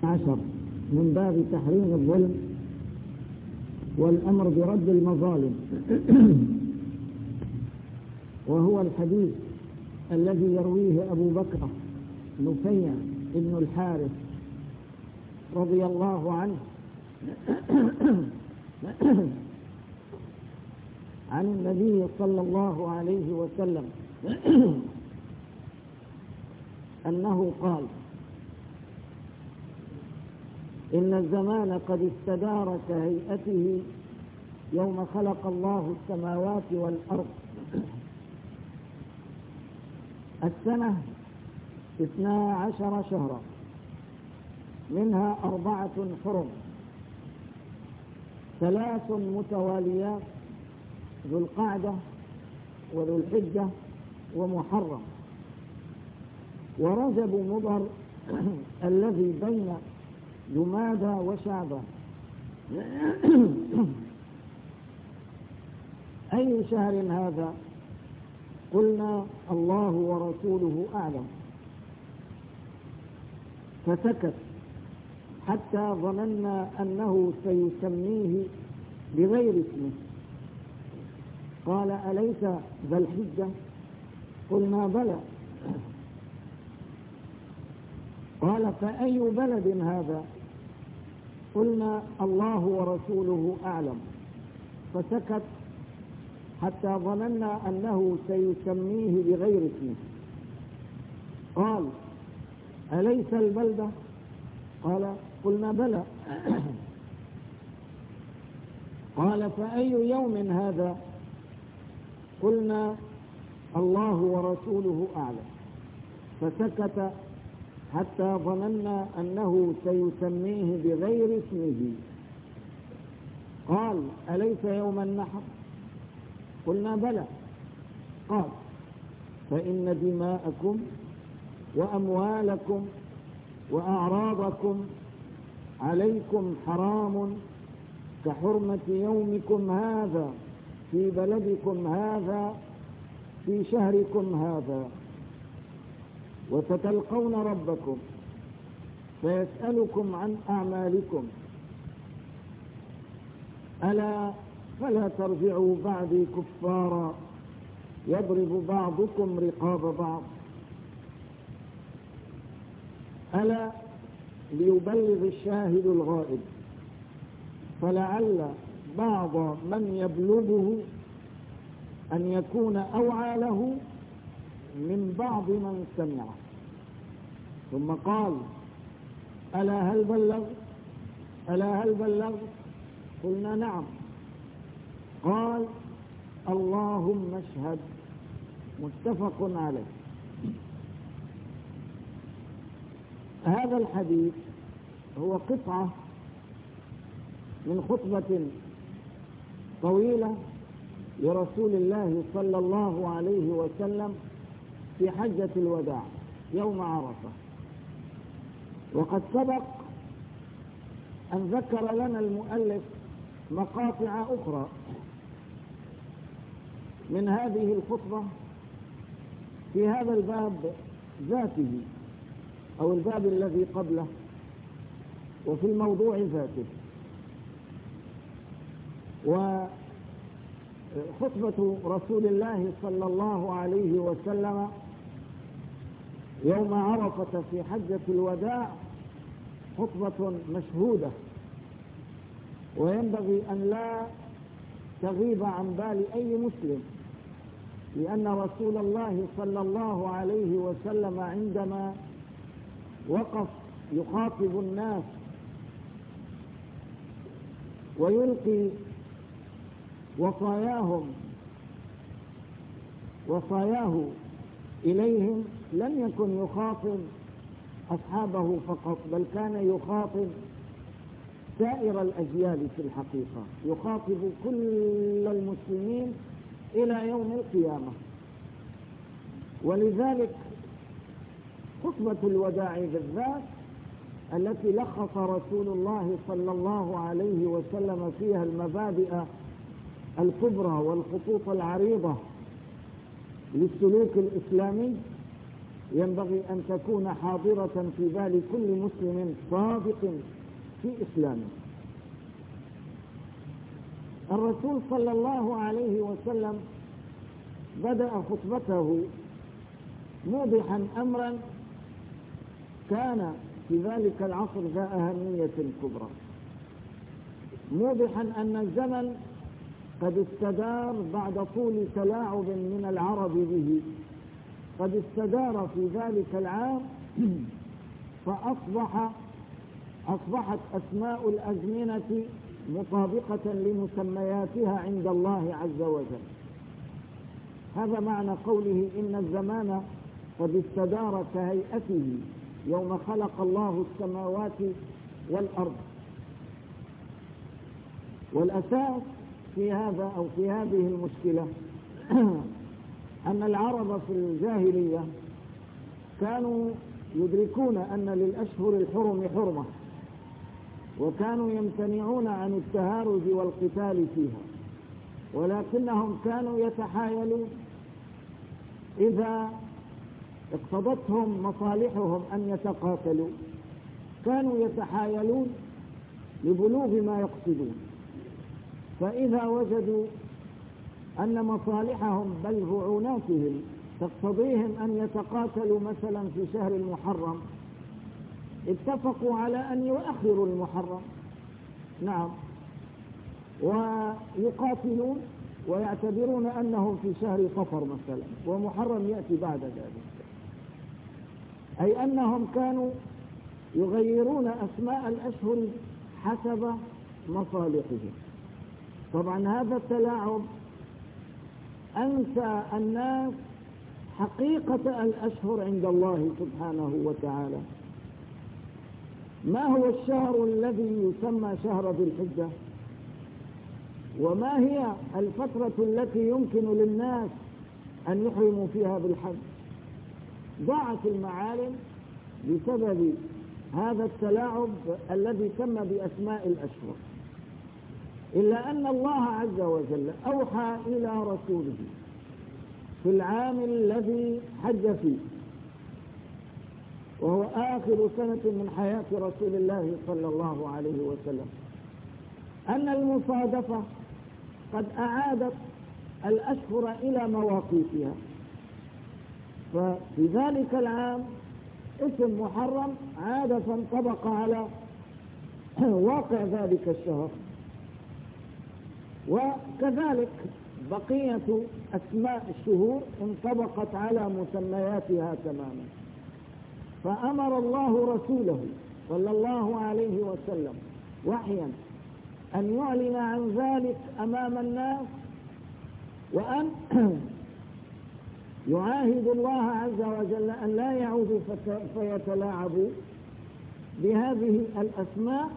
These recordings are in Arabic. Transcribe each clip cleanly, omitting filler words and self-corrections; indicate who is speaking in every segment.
Speaker 1: عشر من باب تحريم الظلم والأمر برد المظالم، وهو الحديث الذي يرويه أبو بكر نفيع بن الحارث رضي الله عنه عن النبي صلى الله عليه وسلم أنه قال: إن الزمان قد استدار كهيئته يوم خلق الله السماوات والأرض. السنة 12 شهرا، منها 4 حرم، 3 متواليات: ذو القعدة وذو الحجة ومحرم، ورجب مضر الذي بين جمادى وشعبان. أي شهر هذا؟ قلنا: الله ورسوله أعلم. فسكت حتى ظننا أنه سيسميه بغير اسمه. قال: أليس ذا الحجة؟ قلنا: بلى. قال: فأي بلد هذا؟ قلنا: الله ورسوله أعلم. فسكت حتى ظننا أنه سيسميه بغير اسمه. قال: أليس البلدة؟ قال: قلنا: بلى. قال: فأي يوم هذا؟ قلنا: الله ورسوله أعلم. فسكت حتى ظننا أنه سيسميه بغير اسمه. قال: أليس يوم النحر؟ قلنا: بلى. قال: فإن دماءكم وأموالكم وأعراضكم عليكم حرام كحرمة يومكم هذا في بلدكم هذا في شهركم هذا، وستلقون ربكم فيسألكم عن أعمالكم. ألا فلا ترجعوا بعدي كفارا يضرب بعضكم رقاب بعض. ألا ليبلغ الشاهد الغائب، فلعل بعض من يبلغه أن يكون أوعى له من بعض من سمعه. ثم قال: ألا هل بلغ؟ ألا هل بلغ؟ قلنا: نعم. قال: اللهم اشهد. متفق عليه. هذا الحديث هو قطعة من خطبة طويلة لرسول الله صلى الله عليه وسلم في حجة الوداع يوم عرفة. وقد سبق أن ذكر لنا المؤلف مقاطع أخرى من هذه الخطبة في هذا الباب ذاته أو الباب الذي قبله وفي الموضوع ذاته. وخطبة رسول الله صلى الله عليه وسلم يوم عرفة في حجة الوداع خطبة مشهودة، وينبغي أن لا تغيب عن بال أي مسلم، لأن رسول الله صلى الله عليه وسلم عندما وقف يخاطب الناس ويلقي وصاياه إليهم لم يكن يخاطب أصحابه فقط، بل كان يخاطب سائر الأجيال في الحقيقة، يخاطب كل المسلمين إلى يوم القيامة. ولذلك خطبة الوداع بالذات التي لخص رسول الله صلى الله عليه وسلم فيها المبادئ الكبرى والخطوط العريضة للسلوك الإسلامي ينبغي أن تكون حاضرة في بال كل مسلم صادق في إسلامه. الرسول صلى الله عليه وسلم بدأ خطبته موضحا أمرا كان في ذلك العصر ذا أهمية كبرى، موضحا أن الزمن قد استدار بعد طول تلاعب من العرب به، قد استدار في ذلك العام فأصبحت أسماء الأزمنة مطابقة لمسمياتها عند الله عز وجل. هذا معنى قوله إن الزمان قد استدار كهيئته يوم خلق الله السماوات والأرض. والأساس في هذا أو في هذه المشكلة أن العرب في الجاهلية كانوا يدركون أن للأشهر الحرم حرمة، وكانوا يمتنعون عن التهارج والقتال فيها، ولكنهم كانوا يتحايلون إذا اقتضتهم مصالحهم أن يتقاتلوا، كانوا يتحايلون لبلوغ ما يقصدون. فإذا وجدوا أن مصالحهم بل رعوناتهم تقتضيهم أن يتقاتلوا مثلا في شهر المحرم، اتفقوا على أن يؤخروا المحرم، نعم، ويقاتلون ويعتبرون أنهم في شهر صفر مثلا، ومحرم يأتي بعد ذلك، أي أنهم كانوا يغيرون أسماء الأشهر حسب مصالحهم. طبعا هذا التلاعب أنسى الناس حقيقة الأشهر عند الله سبحانه وتعالى. ما هو الشهر الذي يسمى شهر ذي الحجة؟ وما هي الفترة التي يمكن للناس أن يحرموا فيها بالحج؟ ضاعت المعالم بسبب هذا التلاعب الذي تم بأسماء الأشهر. إلا أن الله عز وجل أوحى إلى رسوله في العام الذي حج فيه، وهو آخر سنة من حياة رسول الله صلى الله عليه وسلم، أن المصادفة قد أعادت الأشهر إلى مواقيتها. ففي ذلك العام اسم محرم عاد فانطبق على واقع ذلك الشهر، وكذلك بقية أسماء الشهور انطبقت على مسمياتها تماما. فأمر الله رسوله صلى الله عليه وسلم وحيا أن يعلن عن ذلك أمام الناس، وأن يعاهد الله عز وجل أن لا يعودوا فيتلاعبوا بهذه الأسماء.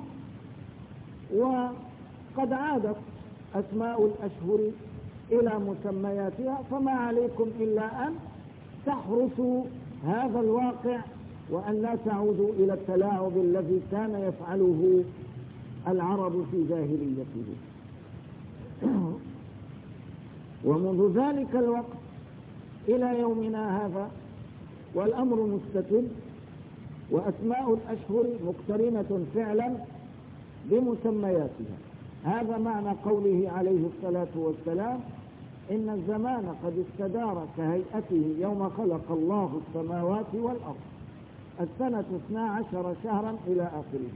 Speaker 1: وقد عادت أسماء الأشهر إلى مسمياتها، فما عليكم إلا أن تحرسوا هذا الواقع وأن لا تعودوا إلى التلاعب الذي كان يفعله العرب في جاهليته. ومنذ ذلك الوقت إلى يومنا هذا والأمر مستتب، وأسماء الأشهر مقترنة فعلا بمسمياتها. هذا معنى قوله عليه الصلاة والسلام إن الزمان قد استدار كهيئته يوم خلق الله السماوات والأرض، السنة 12 شهرا إلى آخره.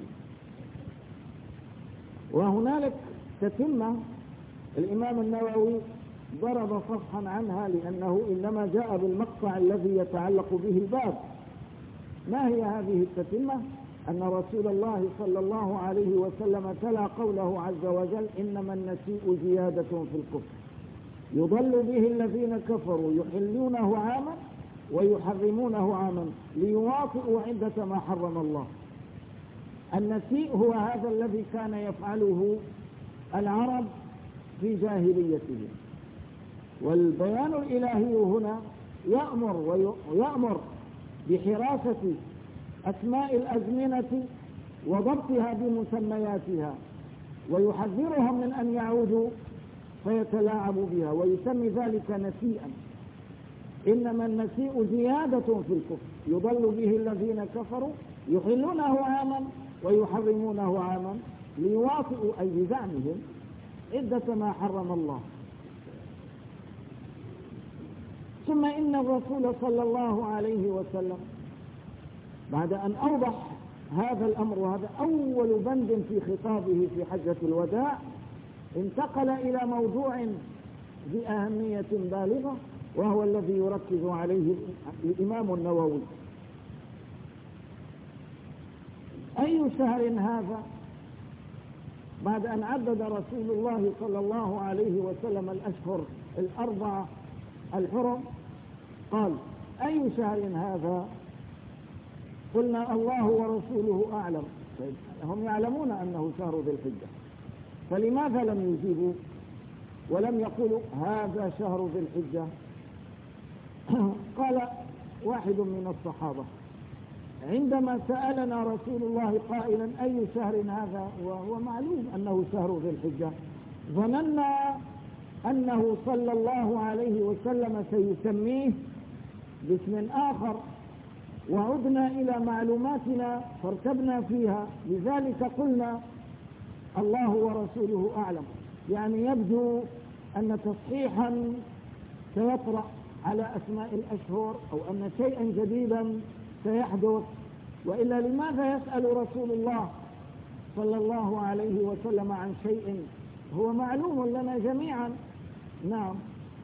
Speaker 1: وهنالك تتمة الإمام النووي ضرب صفحا عنها، لأنه إنما جاء بالمقطع الذي يتعلق به الباب. ما هي هذه التتمة؟ أن رسول الله صلى الله عليه وسلم تلا قوله عز وجل إنما النسيء زيادة في الكفر يضل به الذين كفروا يحلونه عاما ويحرمونه عاما ليواطئوا عدة ما حرم الله. النسيء هو هذا الذي كان يفعله العرب في جاهليتهم، والبيان الإلهي هنا يأمر بحراسة أسماء الأزمنة وضبطها بمسمياتها، ويحذرهم من أن يعودوا فيتلاعبوا بها، ويسمي ذلك نسيئا. إنما النسيء زيادة في الكفر يضل به الذين كفروا يحلونه عاما ويحرمونه عاما ليواطئوا أي بزعمهم عدة ما حرم الله. ثم إن الرسول صلى الله عليه وسلم بعد أن أوضح هذا الأمر، وهذا أول بند في خطابه في حجة الوداع، انتقل إلى موضوع ذي أهمية بالغة، وهو الذي يركز عليه الإمام النووي. أي شهر هذا؟ بعد أن عدد رسول الله صلى الله عليه وسلم الأشهر الأربعة الحرم قال: أي شهر هذا؟ قلنا: الله ورسوله أعلم. هم يعلمون أنه شهر ذي الحجة، فلماذا لم يجيبوا ولم يقولوا هذا شهر ذي الحجة؟ قال واحد من الصحابة: عندما سألنا رسول الله قائلا أي شهر هذا وهو معلوم أنه شهر ذي الحجة، ظننا أنه صلى الله عليه وسلم سيسميه باسم آخر، وعدنا إلى معلوماتنا فارتبنا فيها، لذلك قلنا الله ورسوله أعلم. يعني يبدو أن تصحيحا سيطرأ على أسماء الأشهر، أو أن شيئا جديدا سيحدث، وإلا لماذا يسأل رسول الله صلى الله عليه وسلم عن شيء هو معلوم لنا جميعا؟ نعم،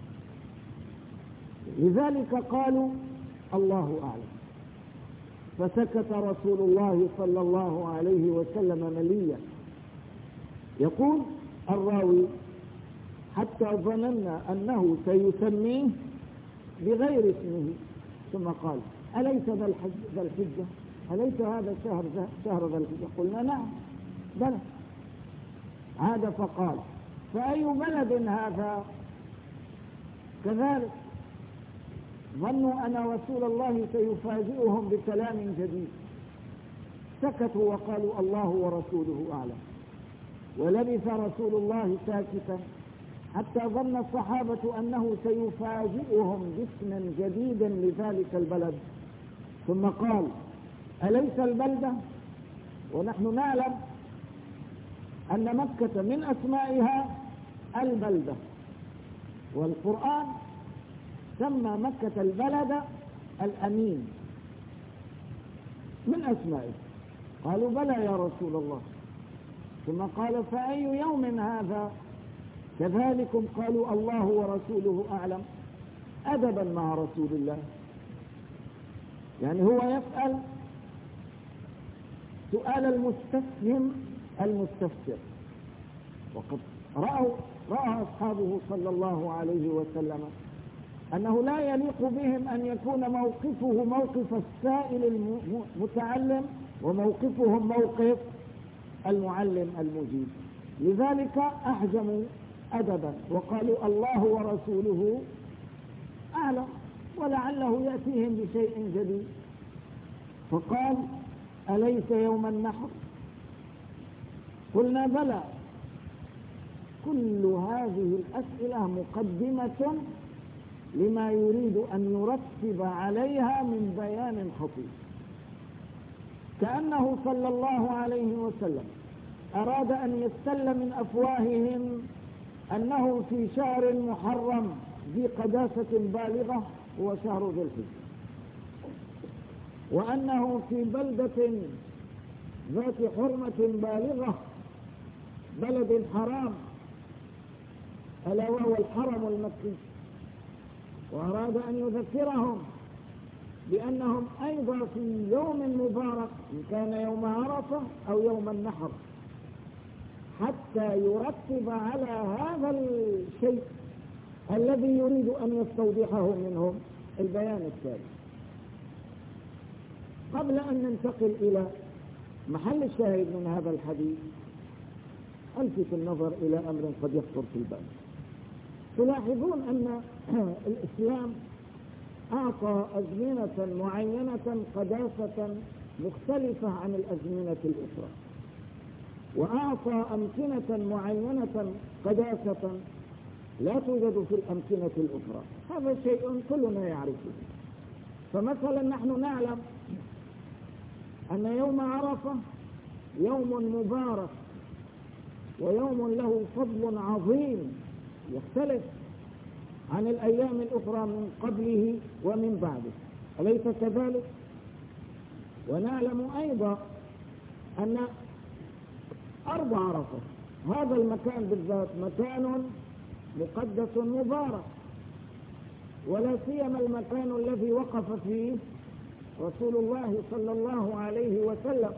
Speaker 1: لذلك قالوا الله أعلم. فسكت رسول الله صلى الله عليه وسلم مليا. يقول الراوي: حتى ظننا أنه سيسميه بغير اسمه، ثم قال: أليس ذا الحجة؟ أليس هذا شهر ذا الحجة؟ قلنا: نعم بلى. عاد فقال: فأي بلد هذا؟ كذلك ظنوا أن رسول الله سيفاجئهم بكلام جديد، سكتوا وقالوا الله ورسوله أعلم. ولبث رسول الله ساكتا حتى ظن الصحابة أنه سيفاجئهم باسم جديد لذلك البلد، ثم قال: أليس البلدة؟ ونحن نعلم أن مكة من أسمائها البلدة، والقرآن سمى مكة البلد الأمين من أسمائه. قالوا: بلى يا رسول الله. ثم قال: فأي يوم هذا؟ كذلكم قالوا الله ورسوله أعلم، أدبا مع رسول الله. يعني هو يسأل سؤال المستفهم المستفسر، وقد رأى أصحابه صلى الله عليه وسلم أنه لا يليق بهم أن يكون موقفه موقف السائل المتعلم وموقفهم موقف المعلم المجيب، لذلك أحجموا أدبا وقالوا الله ورسوله أعلم، ولعله يأتيهم بشيء جديد. فقال: أليس يوم النحر؟ قلنا: بلى. كل هذه الأسئلة مقدمة لما يريد أن يرتب عليها من بيان خطير، كأنه صلى الله عليه وسلم أراد أن يستل من أفواههم أنه في شهر محرم ذي قداسة بالغة هو شهر ذي الحجة، وأنه في بلدة ذات حرمة بالغة، بلد حرام ألا وهو الحرم المكي، وأراد أن يذكرهم بأنهم أيضا في يوم مبارك، إن كان يوم عرفة أو يوم النحر، حتى يرتب على هذا الشيء الذي يريد أن يستوضحه منهم البيان التالي. قبل أن ننتقل إلى محل الشاهد من هذا الحديث، ألفت النظر إلى أمر قد يخطر في البال. تلاحظون أن الإسلام أعطى أزمنة معينة قداسة مختلفة عن الأزمنة الأخرى، وأعطى أمكنة معينة قداسة لا توجد في الأمكنة الأخرى. هذا شيء كلنا يعرفه. فمثلا نحن نعلم أن يوم عرفة يوم مبارك ويوم له فضل عظيم يختلف عن الأيام الأخرى من قبله ومن بعده، أليس كذلك؟ ونعلم أيضا أن أرض عرفة هذا المكان بالذات مكان مقدس مبارك، ولا سيما المكان الذي وقف فيه رسول الله صلى الله عليه وسلم،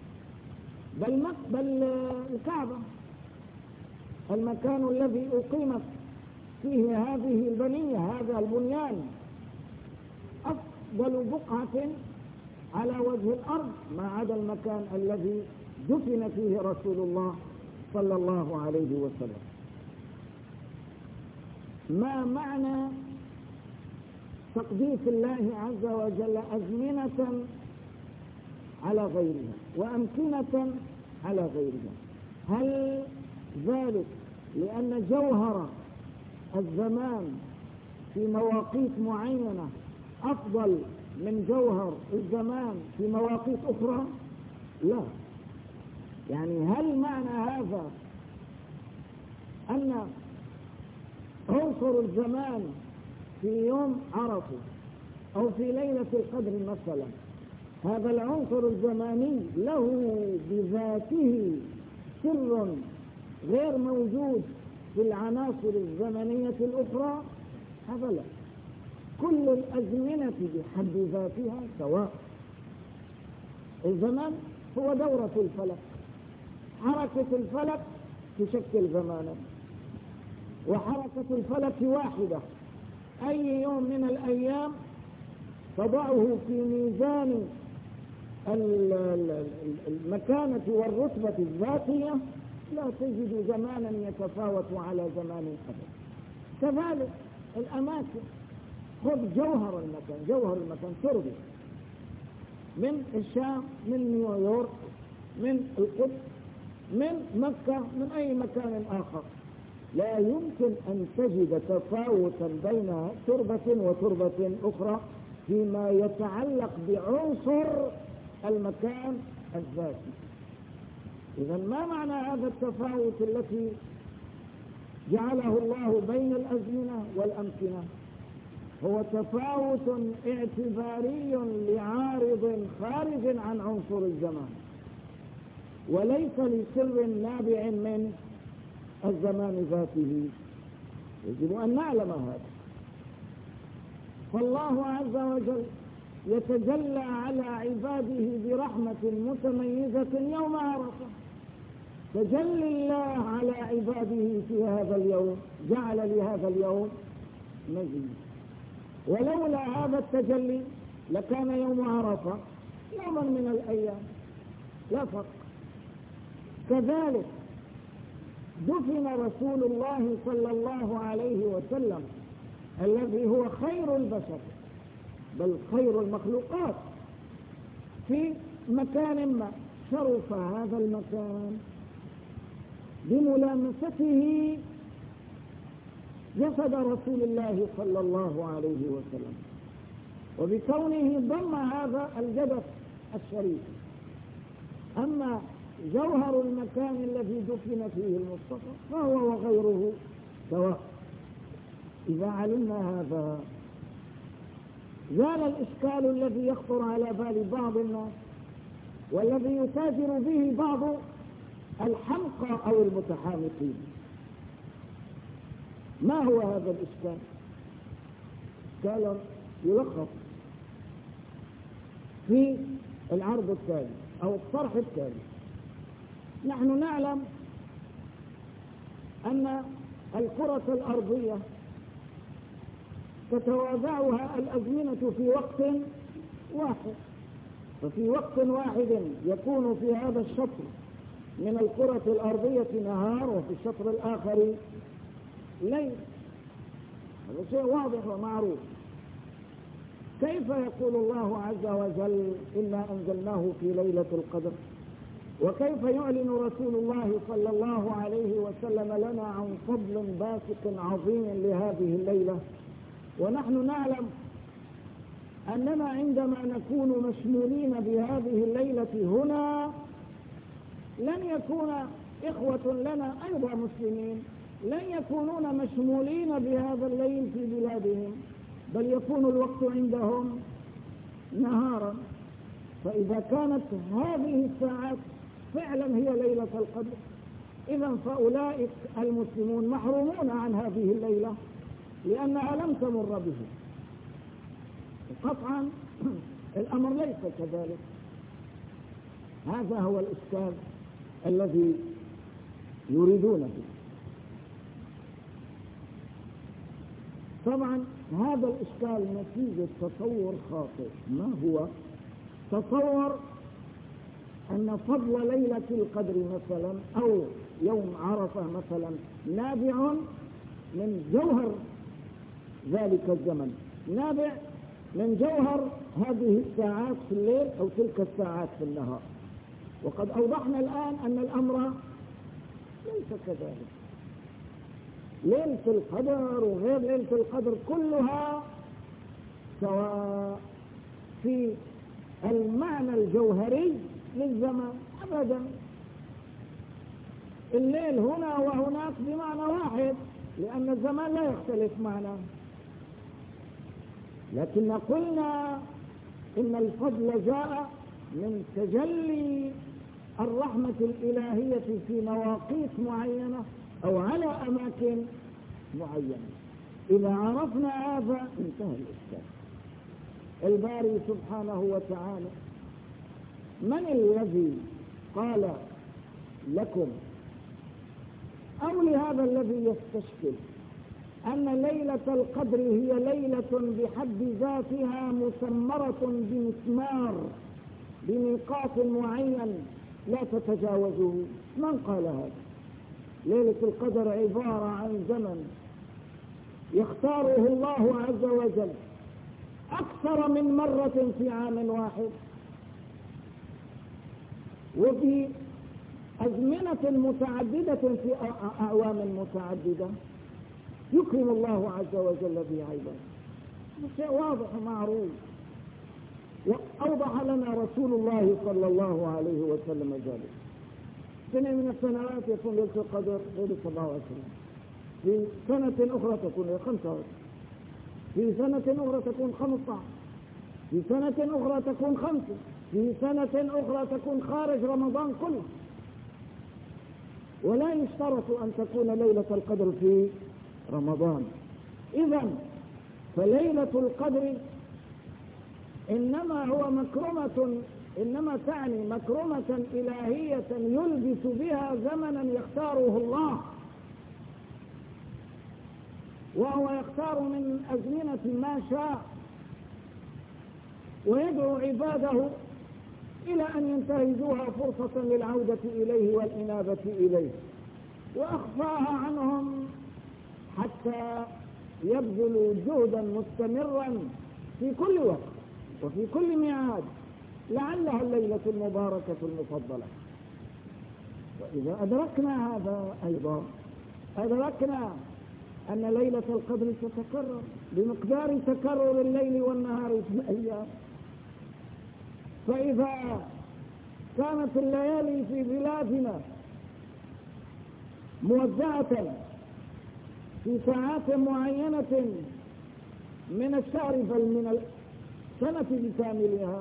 Speaker 1: بل الكعبة المكان الذي أقيمت فيه هذه البنية، هذا البنيان أفضل بقعة على وجه الأرض ما عدا المكان الذي دفن فيه رسول الله صلى الله عليه وسلم. ما معنى تقديس الله عز وجل أزمنة على غيرها وأمكنة على غيرها؟ هل ذلك لأن جوهر الزمان في مواقيت معينة أفضل من جوهر الزمان في مواقيت أخرى؟ لا. يعني هل معنى هذا أن عنصر الزمان في يوم عرفة أو في ليلة القدر مثلا، هذا العنصر الزماني له بذاته سر غير موجود في العناصر الزمنية الأخرى؟ هذا لا. كل الأزمنة بحد ذاتها سواء. الزمان هو دورة الفلك، حركة الفلك تشكل زمانا، وحركة الفلك واحدة. أي يوم من الأيام تضعه في ميزان المكانة والرتبة الذاتية لا تجد زمانا يتفاوت على زمان أبدا. كذلك الأماكن، خذ جوهر المكان تربي من الشام، من نيويورك، من القدس، من مكة، من أي مكان آخر، لا يمكن أن تجد تفاوتا بين تربة وتربة أخرى فيما يتعلق بعنصر المكان الذاتي. إذا ما معنى هذا التفاوت الذي جعله الله بين الأزمنة والأمكنة؟ هو تفاوت اعتباري لعارض خارج عن عنصر الزمان، وليس لسر نابع من الزمان ذاته. يجب أن نعلم هذا. فالله عز وجل يتجلى على عباده برحمة متميزة يوم عرفة. تجلي الله على عباده في هذا اليوم جعل لهذا اليوم مزيد، ولولا هذا التجلي لكان يوم عرفة يوما من الأيام لا فرق. كذلك دفن رسول الله صلى الله عليه وسلم الذي هو خير البشر بل خير المخلوقات في مكان ما. شرف هذا المكان بملامسته جسد رسول الله صلى الله عليه وسلم، وبكونه ضم هذا الجدث الشريف. أما جوهر المكان الذي دفن فيه المصطفى فهو وغيره سواء. إذا علمنا هذا زال الإشكال الذي يخطر على بال بعض الناس والذي يتاجر به بعض الحمقى أو المتحامقين. ما هو هذا الإشكال؟ إشكال يلخص في العرض التالي أو الطرح التالي. نحن نعلم أن الكرة الأرضية تتوازعها الأزمنة في وقت واحد، ففي وقت واحد يكون في هذا الشطر من الكرة الأرضية نهار وفي الشطر الآخر ليل. هذا شيء واضح ومعروف. كيف يقول الله عز وجل إنا أنزلناه في ليلة القدر وكيف يعلن رسول الله صلى الله عليه وسلم لنا عن فضل باسق عظيم لهذه الليلة، ونحن نعلم أننا عندما نكون مشمولين بهذه الليلة هنا لن يكون إخوة لنا أيضا مسلمين لن يكونون مشمولين بهذا الليل في بلادهم، بل يكون الوقت عندهم نهارا. فإذا كانت هذه الساعات فعلا هي ليلة القدر، إذا فأولئك المسلمون محرومون عن هذه الليلة لأنها لم تمر به. قطعا الأمر ليس كذلك. هذا هو الإشكال الذي يريدون به. طبعا هذا الإشكال نتيجة تصور خاطئ. ما هو؟ تصور أن فضل ليلة القدر مثلا أو يوم عرفة مثلا نابع من جوهر ذلك الزمن، نابع من جوهر هذه الساعات في الليل أو تلك الساعات في النهار. وقد أوضحنا الآن أن الأمر ليس كذلك. ليلة القدر وغير ليلة القدر كلها سواء في المعنى الجوهري للزمان أبدا. الليل هنا وهناك بمعنى واحد، لأن الزمان لا يختلف معنا. لكن قلنا إن الفضل جاء من تجلي الرحمة الإلهية في مواقيت معينة أو على أماكن معينة. إذا عرفنا هذا انتهى الإشكال. الباري سبحانه وتعالى من الذي قال لكم أو لهذا الذي يستشكل أن ليلة القدر هي ليلة بحد ذاتها مسمرة بمسمار بميقات معين لا تتجاوزه؟ من قال هذا؟ ليلة القدر عبارة عن زمن يختاره الله عز وجل أكثر من مرة في عام واحد، وفي أزمنة متعددة في أعوام متعددة يكرم الله عز وجل في عباده. شيء واضح ومعروف، وأوضح لنا رسول الله صلى الله عليه وسلم ذلك. سنة من السنوات يكون ليلة القدر ليلة 27، في سنة أخرى تكون 25، في سنة أخرى تكون 15، في سنة أخرى تكون 5، في سنة أخرى تكون خارج رمضان كله. ولا يشترط أن تكون ليلة القدر في رمضان. إذن فليلة القدر إنما تعني مكرمة إلهية يلبس بها زمنا يختاره الله، وهو يختار من أزمنة ما شاء ويدعو عباده إلى أن ينتهزوها فرصة للعودة إليه والإنابة إليه، وأخفاها عنهم حتى يبذلوا جهدا مستمرا في كل وقت وفي كل ميعاد لعلها الليلة المباركة المفضلة. وإذا أدركنا هذا أيضا أدركنا أن ليلة القدر تتكرر بمقدار تكرر الليل والنهار في الأيام. فإذا كانت الليالي في بلادنا موزعة في ساعات معينة من الشهر بل من السنة بكاملها،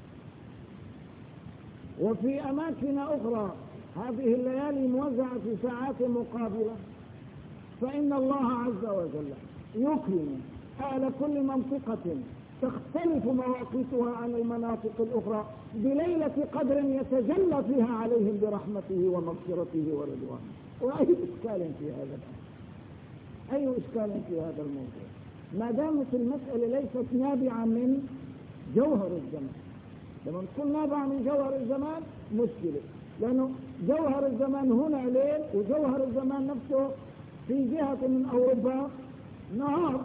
Speaker 1: وفي أماكن أخرى هذه الليالي موزعة في ساعات مقابلة، فإن الله عز وجل يكرم أهل كل منطقة تختلف مواقيتها عن المناطق الأخرى بليلة قدر يتجلى فيها عليهم برحمته ومغفرته ورضوانه. وأي إشكال في هذا الأمر؟ أي إشكال في هذا الموضوع ما دامت المسألة ليست نابعة من جوهر الزمان؟ لما تكون نابعة من جوهر الزمان مشكلة، لأنه جوهر الزمان هنا ليل وجوهر الزمان نفسه في جهة من أوروبا نهار.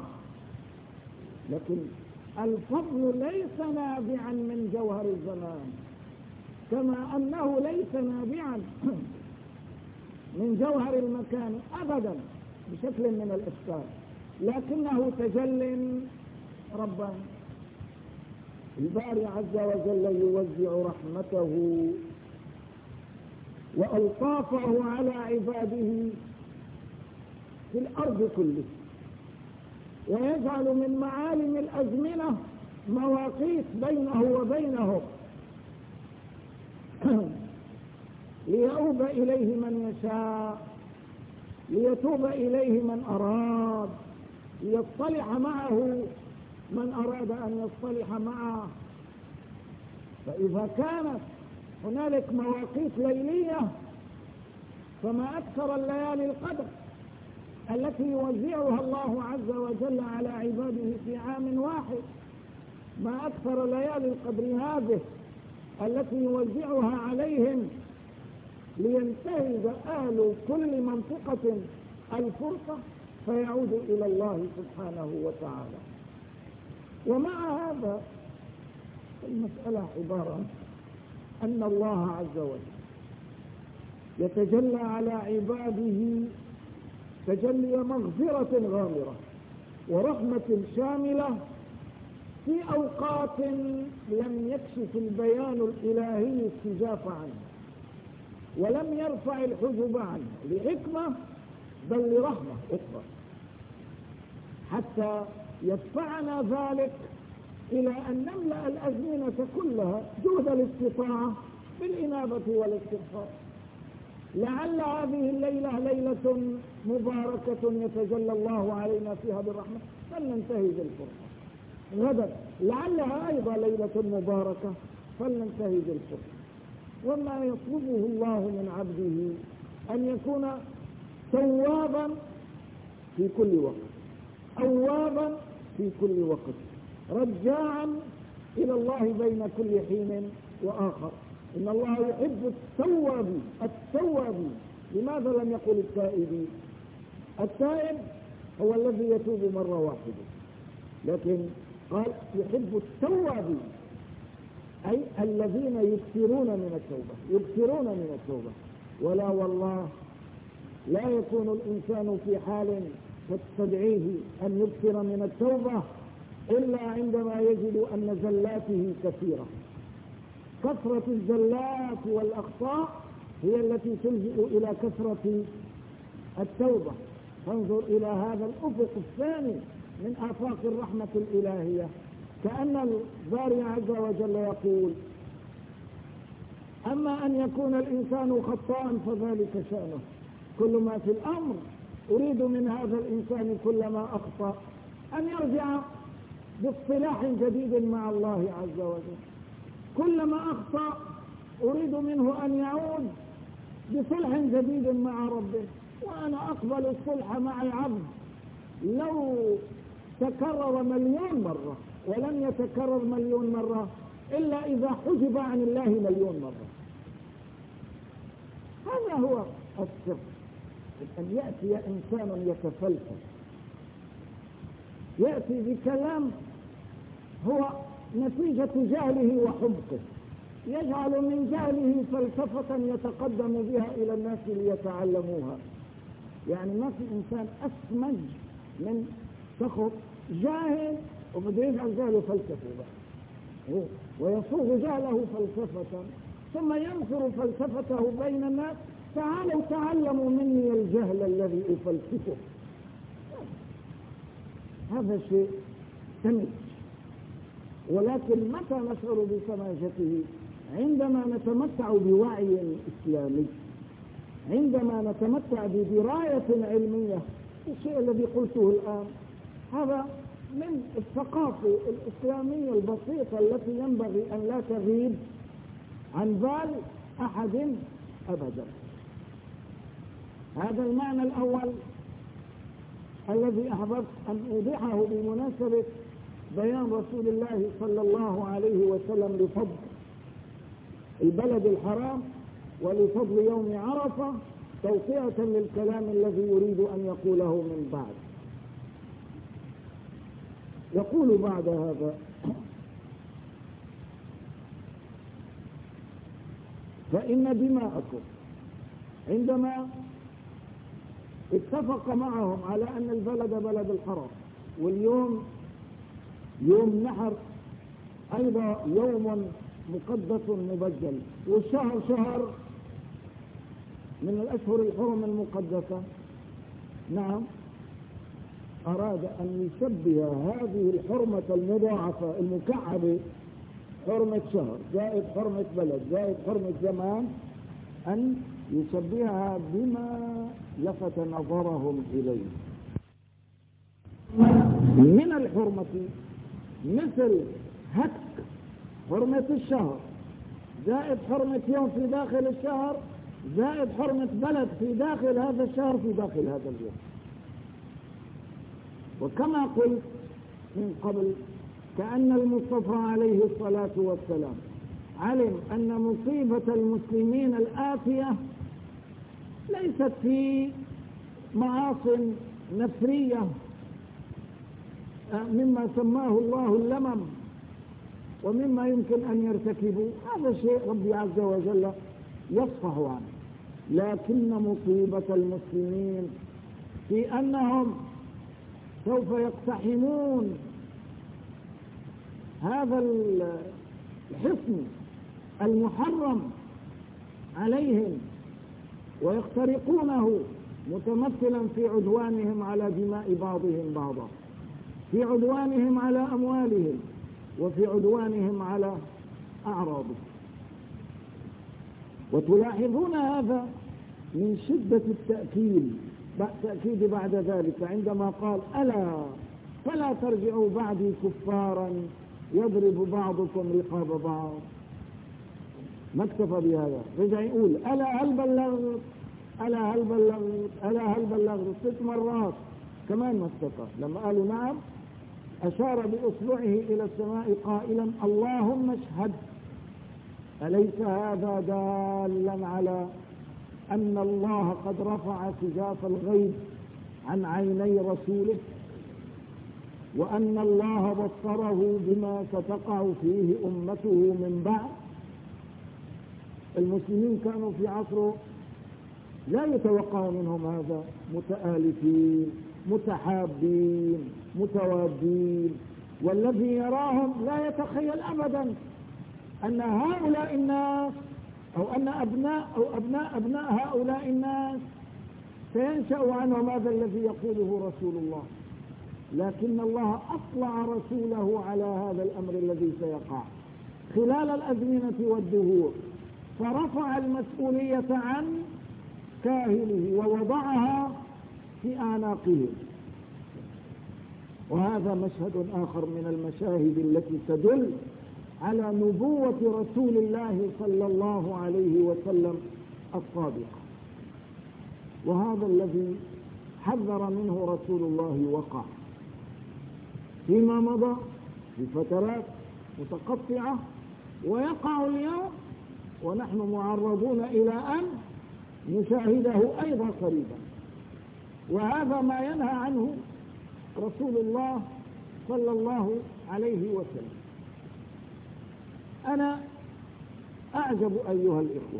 Speaker 1: لكن الفضل ليس نابعا من جوهر الزمان كما أنه ليس نابعا من جوهر المكان أبدا بشكل من الإفكار، لكنه تجل رباني. الباري عز وجل يوزع رحمته وألطافه على عباده في الأرض كله، ويجعل من معالم الأزمنة مواقيت بينه وبينهم ليؤوب إليه من يشاء، ليتوب إليه من أراد، ليصطلح معه من أراد أن يصطلح معه. فإذا كانت هنالك مواقيت ليلية فما أكثر الليالي القدر التي يوزعها الله عز وجل على عباده في عام واحد، ما أكثر ليالي القدر هذه التي يوزعها عليهم لينتهز أهل كل منطقة الفرصة فيعود إلى الله سبحانه وتعالى. ومع هذا المسألة عبارة أن الله عز وجل يتجلى على عباده تجلي مغفرة غامرة ورحمة شاملة في أوقات لم يكشف البيان الإلهي السجاف عنه ولم يرفع الحجب عنه لحكمة بل لرحمة أخرى، حتى يدفعنا ذلك إلى أن نملأ الأزمنة كلها جهد الاستطاعة بالإنابة والاستغفار. لعل هذه الليلة ليلة مباركة يتجلى الله علينا فيها بالرحمة فلننتهز الفرصة. غدا لعلها أيضا ليلة مباركة فلننتهز الفرصة. وما يطلبه الله من عبده أن يكون توابا في كل وقت، أوابا في كل وقت، رجاعا إلى الله بين كل حين وآخر. إن الله يحب التوابين. لماذا لم يقل التائبين؟ التائب هو الذي يتوب مرة واحدة، لكن قال يحب التوابين، أي الذين يكثرون من التوبة. ولا والله لا يكون الإنسان في حال تستدعيه أن يكثر من التوبة إلا عندما يجد أن زلاته كثيرة. كثرة الزلات والأخطاء هي التي تلجئ إلى كثرة التوبة. فانظر إلى هذا الأفق الثاني من آفاق الرحمة الإلهية، كأن الباري عز وجل يقول: أما أن يكون الإنسان خطاء فذلك شأنه، كل ما في الأمر أريد من هذا الإنسان كلما أخطأ أن يرجع باصطلاح جديد مع الله عز وجل. كلما أخطأ أريد منه أن يعود بصلح جديد مع ربه. وأنا أقبل الصلح مع العبد لو تكرر مليون مرة، ولم يتكرر مليون مرة إلا إذا حجب عن الله مليون مرة. هذا هو السر، أن يأتي إنسان يتفلسف، يأتي بكلام هو نتيجة جهله وحمقه، يجعل من جهله فلسفة يتقدم بها إلى الناس ليتعلموها. يعني ما في إنسان أسمج من سخط جاهل وبده يجعل جهله فلسفة بقى، ويصوغ جهله فلسفة ثم ينشر فلسفته بين الناس: تعالوا تعلموا مني الجهل الذي أفلسفه. هذا شيء سمج. ولكن متى نشعر بسماجته؟ عندما نتمتع بوعي إسلامي، عندما نتمتع بدراية علمية. الشيء الذي قلته الآن هذا من الثقافة الإسلامية البسيطة التي ينبغي أن لا تغيب عن بال أحد أبدا. هذا المعنى الأول الذي أحببت أن أوضحه بمناسبة بيان رسول الله صلى الله عليه وسلم لفضل البلد الحرام ولفضل يوم عرفة، توطئة للكلام الذي يريد أن يقوله من بعد. يقول بعد هذا: فإن دماءكم عندما اتفق معهم على أن البلد بلد الحرام، واليوم يوم نحر أيضا يوم مقدس مبجل، والشهر شهر من الأشهر الحرم المقدسة، نعم، أراد أن يشبه هذه الحرمة المضاعفة المكعبة، حرمة شهر زائد حرمة بلد زائد حرمة زمان، أن يشبهها بما لفت نظرهم إليه من الحرمة، مثل هتك حرمة الشهر زائد حرمة يوم في داخل الشهر زائد حرمة بلد في داخل هذا الشهر في داخل هذا اليوم. وكما قلت من قبل، كأن المصطفى عليه الصلاة والسلام علم أن مصيبة المسلمين الآتية ليست في معاص نفرية مما سماه الله اللمم ومما يمكن أن يرتكبوا، هذا شيء ربي عز وجل يصفح عنه، لكن مصيبة المسلمين في أنهم سوف يقتحمون هذا الحصن المحرم عليهم ويخترقونه، متمثلا في عدوانهم على دماء بعضهم بعضا، في عدوانهم على أموالهم، وفي عدوانهم على أعراضهم. وتلاحظون هذا من شدة التأكيد بعد ذلك عندما قال: ألا فلا ترجعوا بعدي كفارا يضرب بعضكم رقاب بعض. ما اكتفى بهذا، رجع يقول: ألا هل بلغت، ألا هل بلغت، ألا هل بلغت 6 مرات كمان ما اكتفى. لما قالوا نعم أشار بإصبعه إلى السماء قائلا: اللهم اشهد. أليس هذا دالا على أن الله قد رفع سجاف الغيب عن عيني رسوله، وأن الله بصره بما ستقع فيه أمته من بعد؟ المسلمين كانوا في عصره لا يتوقع منهم هذا، متآلفين متحابين متوادين، والذي يراهم لا يتخيل أبدا أن هؤلاء الناس أو أن أبناء هؤلاء الناس سينشأ عنهم هذا الذي يقوله رسول الله. لكن الله أطلع رسوله على هذا الأمر الذي سيقع خلال الأزمنة والدهور، فرفع المسؤولية عن كاهله ووضعها في أعناقه. وهذا مشهد آخر من المشاهد التي تدل على نبوة رسول الله صلى الله عليه وسلم الصادقة. وهذا الذي حذر منه رسول الله وقع فيما مضى في فترات متقطعة، ويقع اليوم، ونحن معرضون إلى أن نشاهده أيضا قريبا. وهذا ما ينهى عنه رسول الله صلى الله عليه وسلم. أنا أعجب أيها الإخوة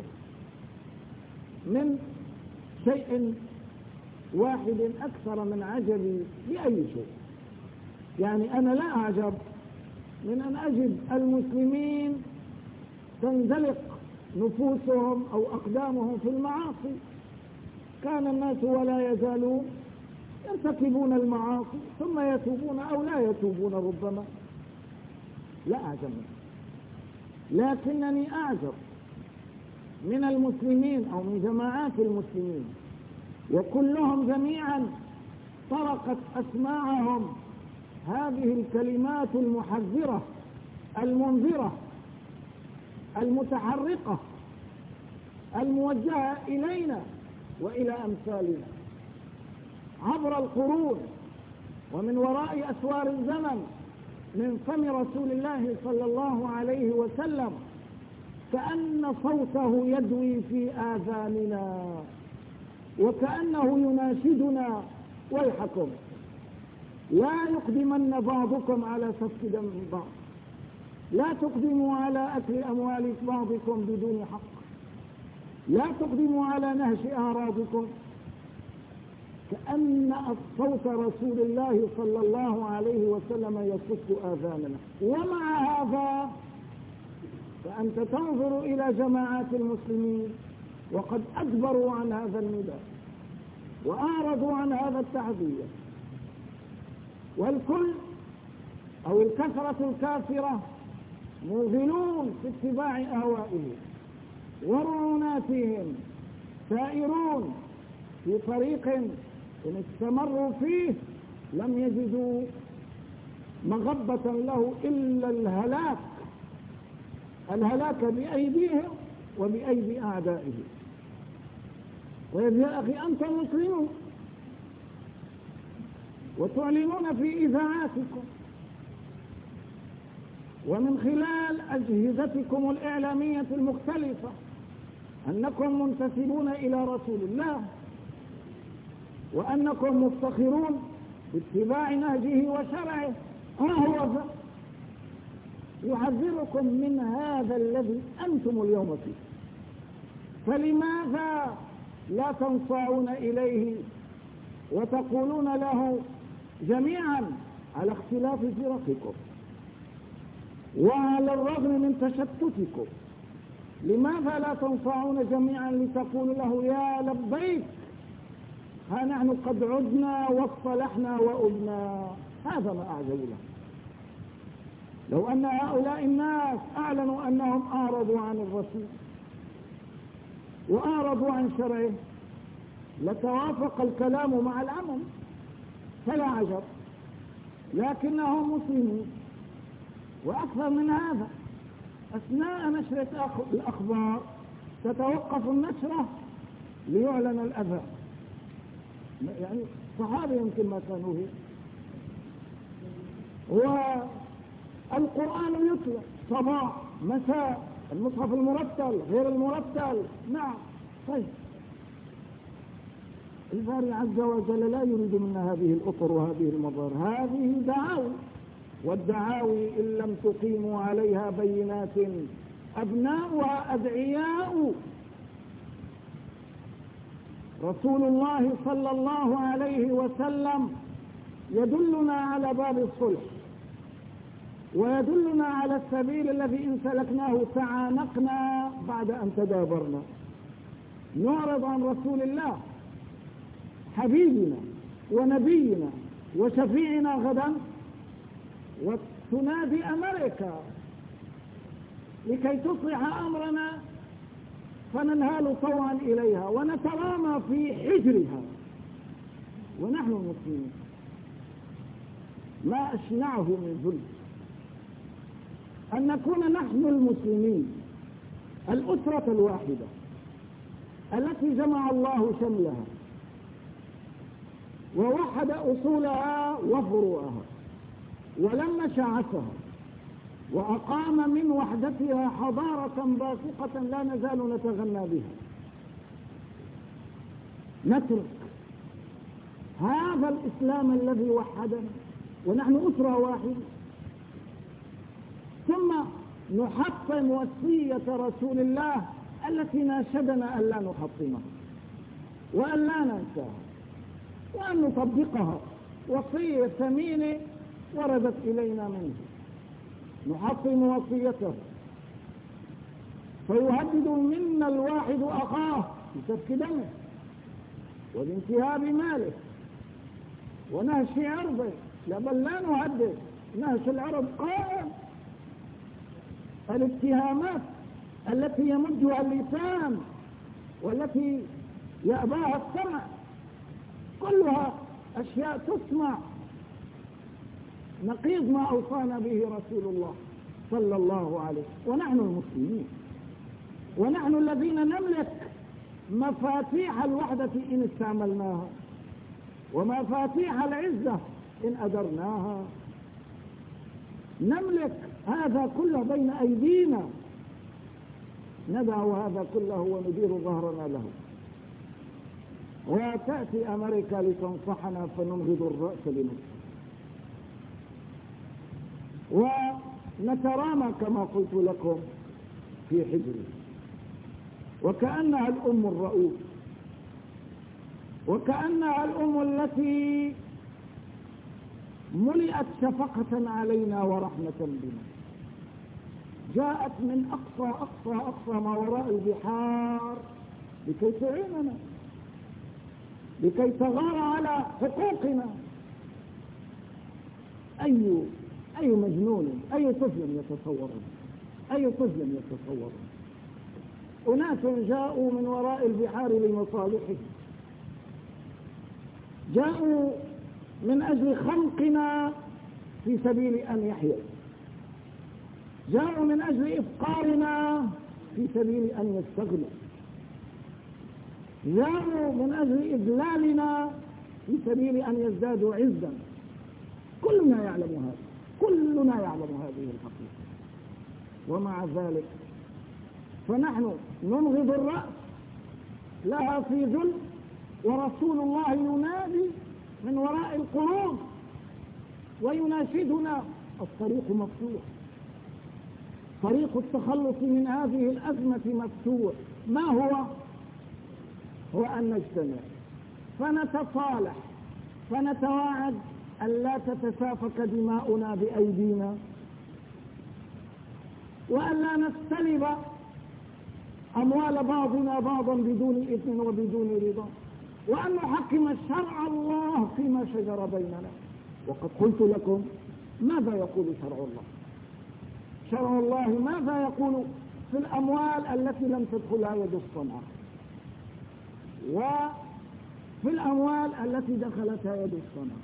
Speaker 1: من شيء واحد أكثر من عجبي لأي شيء. يعني أنا لا أعجب من أن أجد المسلمين تنزلق نفوسهم أو أقدامهم في المعاصي. كان الناس ولا يزالون يرتكبون المعاصي ثم يتوبون أو لا يتوبون ربما، لا أعجب منه. لكنني أعجب من المسلمين أو من جماعات المسلمين، وكلهم جميعا طرقت أسماعهم هذه الكلمات المحذرة المنذرة المتحرقة الموجهة إلينا وإلى أمثالنا عبر القرون ومن وراء أسوار الزمن من فم رسول الله صلى الله عليه وسلم، كأن صوته يدوي في آذاننا وكأنه يناشدنا: ويحكم لا يقدمن بعضكم على سفك دم بعض، لا تقدموا على أكل أموال بعضكم بدون حق، لا تقدموا على نهش أعراضكم، كأن صوت رسول الله صلى الله عليه وسلم يصف آذاننا. ومع هذا فأنت تنظر إلى جماعات المسلمين وقد أدبروا عن هذا النداء وأعرضوا عن هذا التحذير، والكل أو الكثرة الكافرة موغلون في اتباع أهوائهم ورعوناتهم، سائرون في طريق إن استمروا فيه لم يجدوا مغبة له إلا الهلاك بأيديهم وبأيدي أعدائهم. طيب يا أخي، أنت مسلمون وتعلنون في إذاعاتكم ومن خلال أجهزتكم الإعلامية المختلفة أنكم منتسبون إلى رسول الله وأنكم مفتخرون باتباع نهجه وشرعه، هو يحذركم من هذا الذي أنتم اليوم فيه. فلماذا لا تنصاعون إليه وتقولون له جميعا على اختلاف فرقكم وعلى الرغم من تشتتكم؟ لماذا لا تنصاعون جميعا لتقولوا له يا لبيك، ها نحن قد عدنا واصطلحنا وأبنا؟ هذا ما أعجب له. لو أن هؤلاء الناس أعلنوا أنهم أعرضوا عن الرسول وأعرضوا عن شرعه لتوافق الكلام مع العمل، فلا عجب. لكنهم مسلمون، وأكثر من هذا أثناء نشرة الأخبار تتوقف النشرة ليعلن الأذى. يعني صحابة يمكن ما كانوا هي، والقرآن يتلى صباح مساء، المصحف المرتل غير المرتل. نعم، طيب الباري عز وجل لا يريد منا هذه الأطر وهذه المضار، هذه دعاوي، والدعاوي إن لم تقيموا عليها بينات أبناؤها أدعياء. رسول الله صلى الله عليه وسلم يدلنا على باب الصلح ويدلنا على السبيل الذي إن سلكناه تعانقنا بعد أن تدابرنا. نعرض عن رسول الله حبيبنا ونبينا وشفيعنا غدا، وتنادي أمريكا لكي تصلح أمرنا فننهال طوعا إليها ونترامى في حجرها ونحن المسلمين. ما أشنعه من ذل أن نكون نحن المسلمين الأسرة الواحدة التي جمع الله شملها ووحد أصولها وفروعها ولم شعثها وأقام من وحدتها حضارة باسقة لا نزال نتغنى بها. نترك هذا الإسلام الذي وحدنا ونحن أسرة واحدة، ثم نحطم وصية رسول الله التي ناشدنا ألا نحطمها وأن لا ننساها وأن نطبقها. وصية ثمينة وردت إلينا منه، نحطم وصيته فيهدد منا الواحد أخاه بسفك دمه وبانتهاب ماله ونهش عرضه. لا، بل لا نهدد، نهش العرض قائم. الاتهامات التي يمدها اللسان والتي يأباها السمع كلها أشياء تسمع نقيض ما أوصانا به رسول الله صلى الله عليه. ونحن المسلمين، ونحن الذين نملك مفاتيح الوحدة إن استعملناها ومفاتيح العزة إن أدرناها. نملك هذا كله بين أيدينا، ندع هذا كله وندير ظهرنا له. وتأتي أمريكا لتنصحنا فننغض الرأس لنفسه ونترامى كما قلت لكم في حجره. وكأنها الأم الرؤوف، وكأنها الأم التي ملئت شفقة علينا ورحمة بنا، جاءت من أقصى ما وراء البحار لكي تعيننا، لكي تغار على حقوقنا. أي مجنون، أي طفل يتصور أناس جاءوا من وراء البحار لمصالحهم، جاءوا من أجل خلقنا في سبيل أن يحيوا، جاءوا من أجل إفقارنا في سبيل أن يستغنوا، جاءوا من أجل إذلالنا في سبيل أن يزدادوا عزا. كلنا يعلم هذه الحقيقة، ومع ذلك فنحن ننغض الرأس لها في ذل، ورسول الله ينادي من وراء القلوب ويناشدنا: الطريق مفتوح، طريق التخلص من هذه الأزمة مفتوح. ما هو أن نجتمع فنتصالح، فنتواعد ألا تتسافك دماؤنا بأيدينا، وألا نستلب أموال بعضنا بعضا بدون إذن وبدون رضا، وأن نحكم شرع الله فيما شجر بيننا. وقد قلت لكم ماذا يقول شرع الله. شرع الله ماذا يقول في الأموال التي لم تدخلها يد الصنعة، وفي الأموال التي دخلتها يد الصنعة.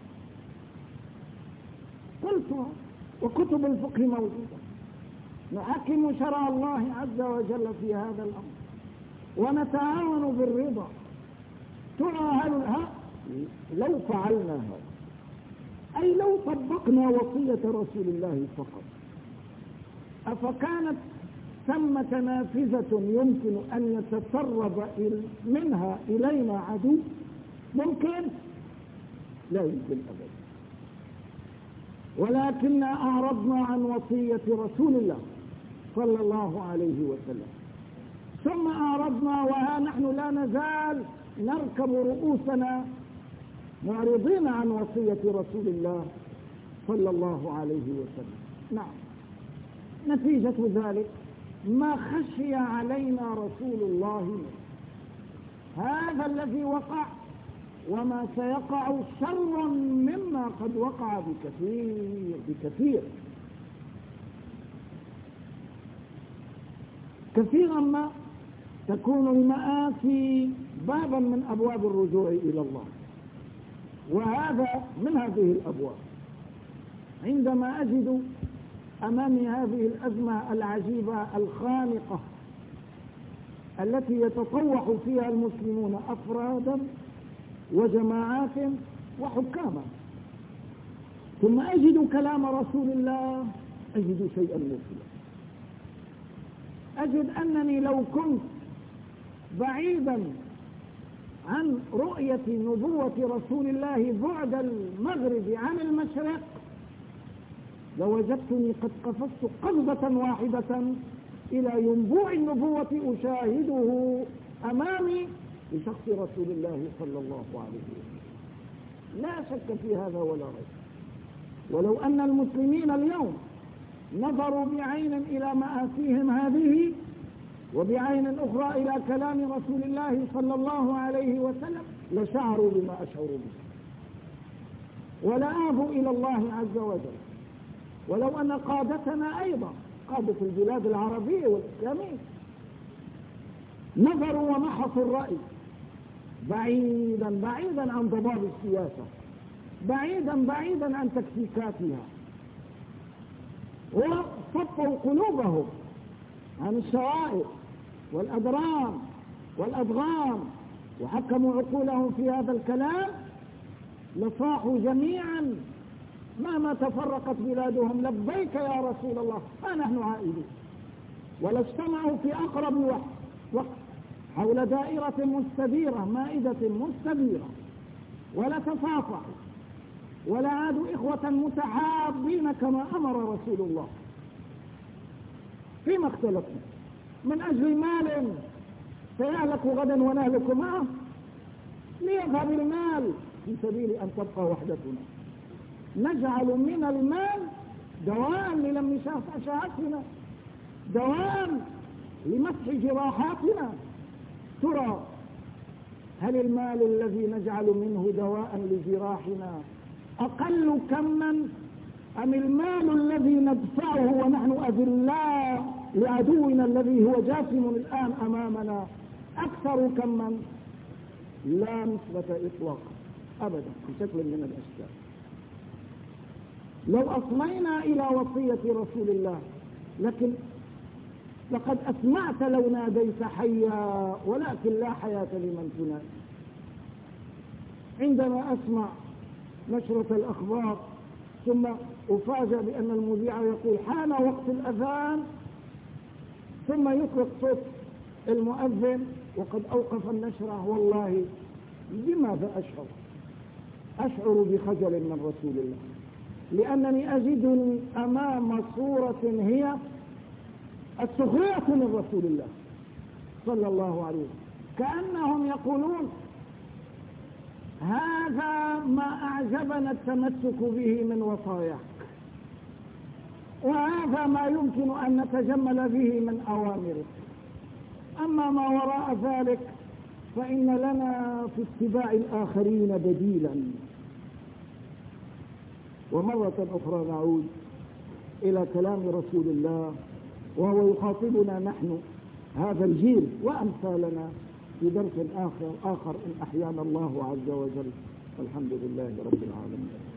Speaker 1: قلت وكتب الفقه موجودة. نحكم شرع الله عز وجل في هذا الأمر، ونتعاون بالرضا. لو فعلنا هذا، أي لو طبقنا وصية رسول الله فقط، أفكانت ثمة نافذة يمكن أن يتسرب منها إلينا عدو؟ ممكن؟ لا يمكن أبدا. ولكن أعرضنا عن وصية رسول الله صلى الله عليه وسلم، ثم أعرضنا وها نحن لا نزال نركب رؤوسنا معرضين عن وصية رسول الله صلى الله عليه وسلم. نعم، نتيجة ذلك ما خشي علينا رسول الله هذا الذي وقع، وما سيقع شر مما قد وقع بكثير. كثيرا ما تكون المآسي بابا من أبواب الرجوع إلى الله، وهذا من هذه الأبواب. عندما أجد أمامي هذه الأزمة العجيبة الخانقة التي يتطوح فيها المسلمون أفرادا وجماعات وحكاما، ثم أجد كلام رسول الله، أجد شيئا مثله. أجد أنني لو كنت بعيدا عن رؤية نبوة رسول الله بعد المغرب عن المشرق لوجدتني قد قفزت قفزة واحدة إلى ينبوع النبوة أشاهده أمامي بشخص رسول الله صلى الله عليه وسلم. لا شك في هذا ولا ريب. ولو أن المسلمين اليوم نظروا بعين إلى مآسيهم هذه، وبعين أخرى إلى كلام رسول الله صلى الله عليه وسلم، لشعروا بما أشعروا به، ولآبوا إلى الله عز وجل. ولو أن قادتنا أيضا، قادة البلاد العربية والإسلامية، نظروا ومحصوا الرأي بعيدا عن ضباب السياسة، بعيدا عن تكتيكاتها، وصفوا قلوبهم عن الشوائب والأدران والأضغام، وحكموا عقولهم في هذا الكلام، لصاحوا جميعا مهما تفرقت بلادهم: لبيك يا رسول الله، ها نحن عائدون. ولا اجتمعوا في أقرب وقت حول دائرة مستديرة، مائدة مستديرة، ولا تصافحوا، ولا عادوا إخوة متحابين كما أمر رسول الله. فيما اختلفنا؟ من أجل مال سيهلك غدا ونهلك معه، ليذهب المال في سبيل أن تبقى وحدتنا. نجعل من المال دواء للم شهواتنا، دواء لمسح جراحاتنا. ترى هل المال الذي نجعل منه دواء لجراحنا أقل كما أم المال الذي ندفعه ونحن أذلاء لعدونا الذي هو جاثم الآن أمامنا أكثر كما؟ لا نسبة إطلاقا أبدا بشكل من الأشكال. لو أصمينا إلى وصية رسول الله، لكن لقد أسمعت لو ناديت حيا، ولكن لا حياة لمن تنادي. عندما أسمع نشرة الأخبار ثم أفاجأ بأن المذيع يقول حان وقت الأذان، ثم يطلق صوت المؤذن وقد أوقف النشرة، والله بماذا أشعر؟ أشعر بخجل من رسول الله، لأنني أجدني أمام صورة هي السخرية من رسول الله صلى الله عليه وسلم. كأنهم يقولون هذا ما أعجبنا التمسك به من وصاياك، وهذا ما يمكن أن نتجمل به من أوامرك، أما ما وراء ذلك فإن لنا في اتباع الآخرين بديلا. ومرة أخرى نعود إلى كلام رسول الله وهو يخاطبنا نحن هذا الجيل وأمثالنا في درس آخر إن أحيانا الله عز وجل. الحمد لله رب العالمين.